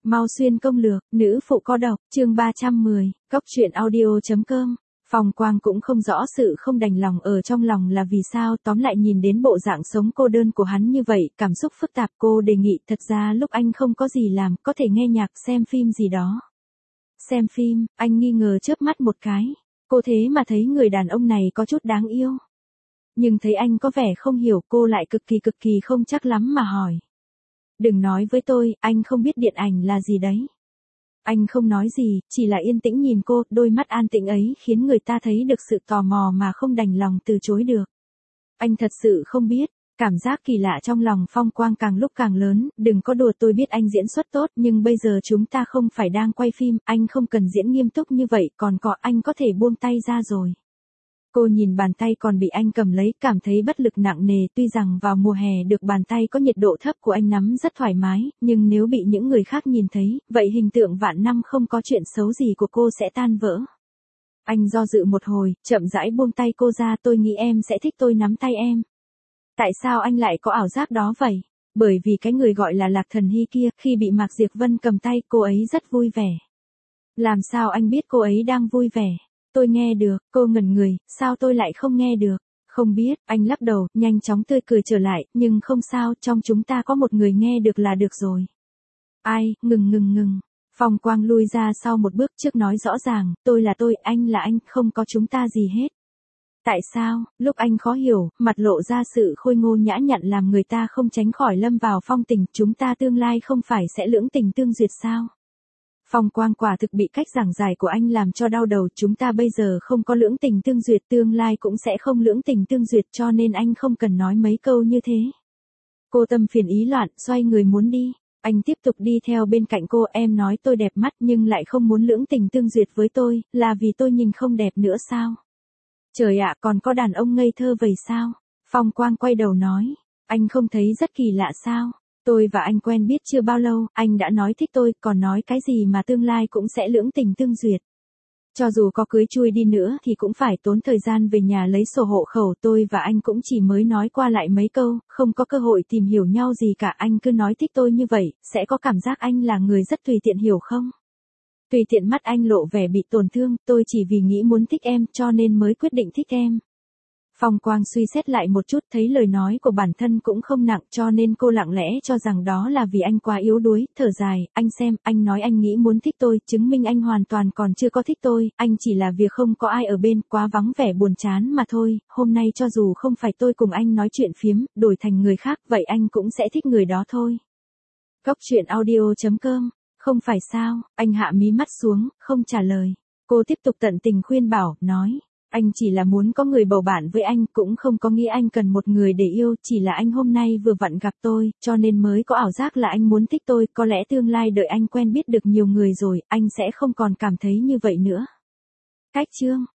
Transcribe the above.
Mau xuyên công lược, nữ phụ có độc, chương 310, cóc truyện audio.com. Phong Quang cũng không rõ sự không đành lòng ở trong lòng là vì sao, tóm lại nhìn đến bộ dạng sống cô đơn của hắn như vậy, cảm xúc phức tạp. Cô đề nghị thật ra lúc anh không có gì làm, có thể nghe nhạc, xem phim gì đó. Xem phim, anh nghi ngờ chớp mắt một cái. Cô thế mà thấy người đàn ông này có chút đáng yêu. Nhưng thấy anh có vẻ không hiểu, cô lại cực kỳ không chắc lắm mà hỏi. Đừng nói với tôi, anh không biết điện ảnh là gì đấy. Anh không nói gì, chỉ là yên tĩnh nhìn cô, đôi mắt an tĩnh ấy khiến người ta thấy được sự tò mò mà không đành lòng từ chối được. Anh thật sự không biết, cảm giác kỳ lạ trong lòng Phong Quang càng lúc càng lớn, đừng có đùa, tôi biết anh diễn xuất tốt nhưng bây giờ chúng ta không phải đang quay phim, anh không cần diễn nghiêm túc như vậy, còn anh có thể buông tay ra rồi. Cô nhìn bàn tay còn bị anh cầm lấy, cảm thấy bất lực nặng nề, tuy rằng vào mùa hè được bàn tay có nhiệt độ thấp của anh nắm rất thoải mái, nhưng nếu bị những người khác nhìn thấy, vậy hình tượng vạn năm không có chuyện xấu gì của cô sẽ tan vỡ. Anh do dự một hồi, chậm rãi buông tay cô ra, tôi nghĩ em sẽ thích tôi nắm tay em. Tại sao anh lại có ảo giác đó vậy? Bởi vì cái người gọi là Lạc Thần Hy kia, khi bị Mạc Diệp Vân cầm tay, cô ấy rất vui vẻ. Làm sao anh biết cô ấy đang vui vẻ? Tôi nghe được, cô ngẩn người, sao tôi lại không nghe được? Không biết, anh lắc đầu, nhanh chóng tươi cười trở lại, nhưng không sao, trong chúng ta có một người nghe được là được rồi. Ai, ngừng. Phong Quang lui ra sau một bước, trước nói rõ ràng, tôi là tôi, anh là anh, không có chúng ta gì hết. Tại sao? Lúc anh khó hiểu, mặt lộ ra sự khôi ngô nhã nhặn làm người ta không tránh khỏi lâm vào phong tình, chúng ta tương lai không phải sẽ lưỡng tình tương duyệt sao? Phong Quang quả thực bị cách giảng giải của anh làm cho đau đầu, chúng ta bây giờ không có lưỡng tình tương duyệt, tương lai cũng sẽ không lưỡng tình tương duyệt, cho nên anh không cần nói mấy câu như thế. Cô tâm phiền ý loạn, xoay người muốn đi. Anh tiếp tục đi theo bên cạnh cô, em nói tôi đẹp mắt nhưng lại không muốn lưỡng tình tương duyệt với tôi, là vì tôi nhìn không đẹp nữa sao? Trời ạ, còn có đàn ông ngây thơ vậy sao? Phong Quang quay đầu nói, anh không thấy rất kỳ lạ sao? Tôi và anh quen biết chưa bao lâu, anh đã nói thích tôi, còn nói cái gì mà tương lai cũng sẽ lưỡng tình tương duyệt. Cho dù có cưới chui đi nữa thì cũng phải tốn thời gian về nhà lấy sổ hộ khẩu, tôi và anh cũng chỉ mới nói qua lại mấy câu, không có cơ hội tìm hiểu nhau gì cả, anh cứ nói thích tôi như vậy, sẽ có cảm giác anh là người rất tùy tiện hiểu không? Tùy tiện, mắt anh lộ vẻ bị tổn thương, tôi chỉ vì nghĩ muốn thích em cho nên mới quyết định thích em. Phong Quang suy xét lại một chút, thấy lời nói của bản thân cũng không nặng cho nên cô lặng lẽ cho rằng đó là vì anh quá yếu đuối, thở dài, anh xem, anh nói anh nghĩ muốn thích tôi, chứng minh anh hoàn toàn còn chưa có thích tôi, anh chỉ là việc không có ai ở bên, quá vắng vẻ buồn chán mà thôi, hôm nay cho dù không phải tôi cùng anh nói chuyện phiếm, đổi thành người khác, vậy anh cũng sẽ thích người đó thôi. Cóc truyện audio.com, không phải sao, anh hạ mí mắt xuống, không trả lời. Cô tiếp tục tận tình khuyên bảo, nói. Anh chỉ là muốn có người bầu bạn với anh, cũng không có nghĩ anh cần một người để yêu, chỉ là anh hôm nay vừa vặn gặp tôi, cho nên mới có ảo giác là anh muốn thích tôi, có lẽ tương lai đợi anh quen biết được nhiều người rồi, anh sẽ không còn cảm thấy như vậy nữa. Cách chương